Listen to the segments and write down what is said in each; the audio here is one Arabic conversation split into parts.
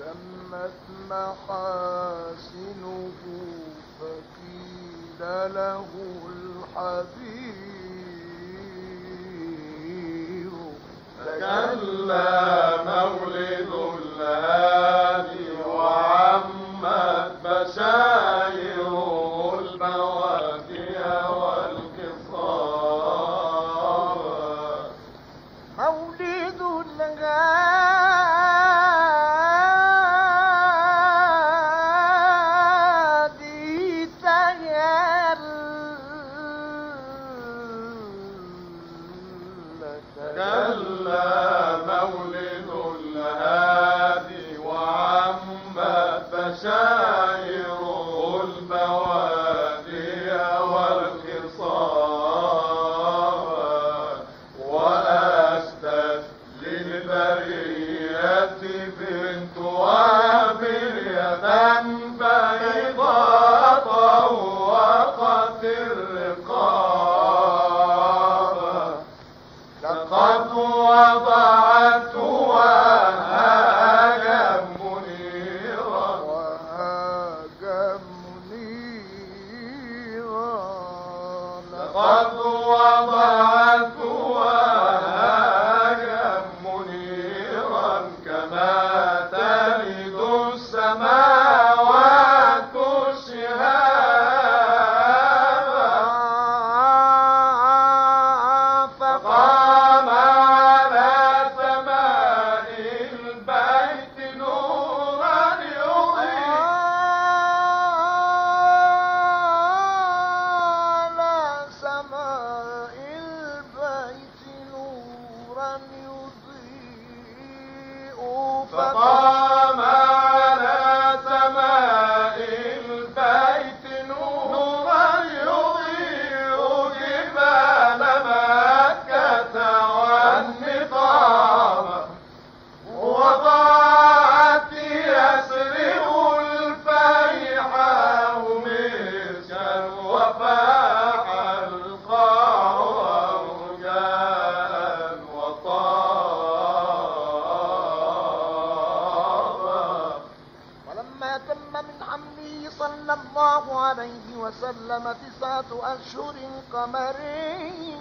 تمت محاسنه فقيل له الحبيب تجلى مولد الهادي وعمت بشايره البوادي والقصار. مولد الهادي تجلى مولد الهادي وعمت بشايره البوادي والقصار. وأشتت للبرية بنت وابلية بيضاء طوقت الرقاب. لقد وضعت وهاجا منيرا لقد وضعت وهاجا منيرا كما تلد السماوات شهابا. فقام على سماء البيت نورا يضيء على سماء البيت نورا يضيء. فقام على سماء البيت نورا يضيء جبال مكة والنقاب. وضاعت يسرع الفيحاء مسكا وفاح القاع رجاء وطابا. ولما تم من حمله صلى الله عليه وسلم 9 أشهر قمرين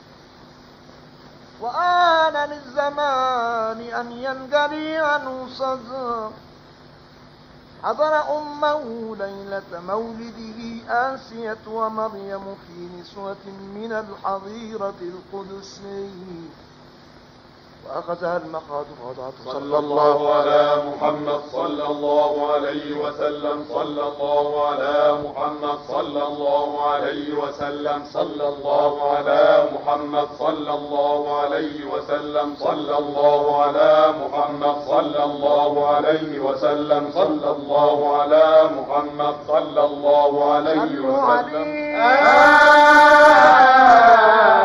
وآن للزمان أن ينجلي عنه صدى. حضر أمه ليلة مولده آسية ومريم في نسوة من الحظيرة القدسية وأخذها المخاض ووضعته صلى الله على محمد صلى الله عليه وسلم. صلى الله على محمد صلى الله عليه وسلم. صلى الله على محمد صلى الله عليه وسلم. صلى الله على محمد صلى الله عليه وسلم. صلى الله على محمد صلى الله عليه وسلم.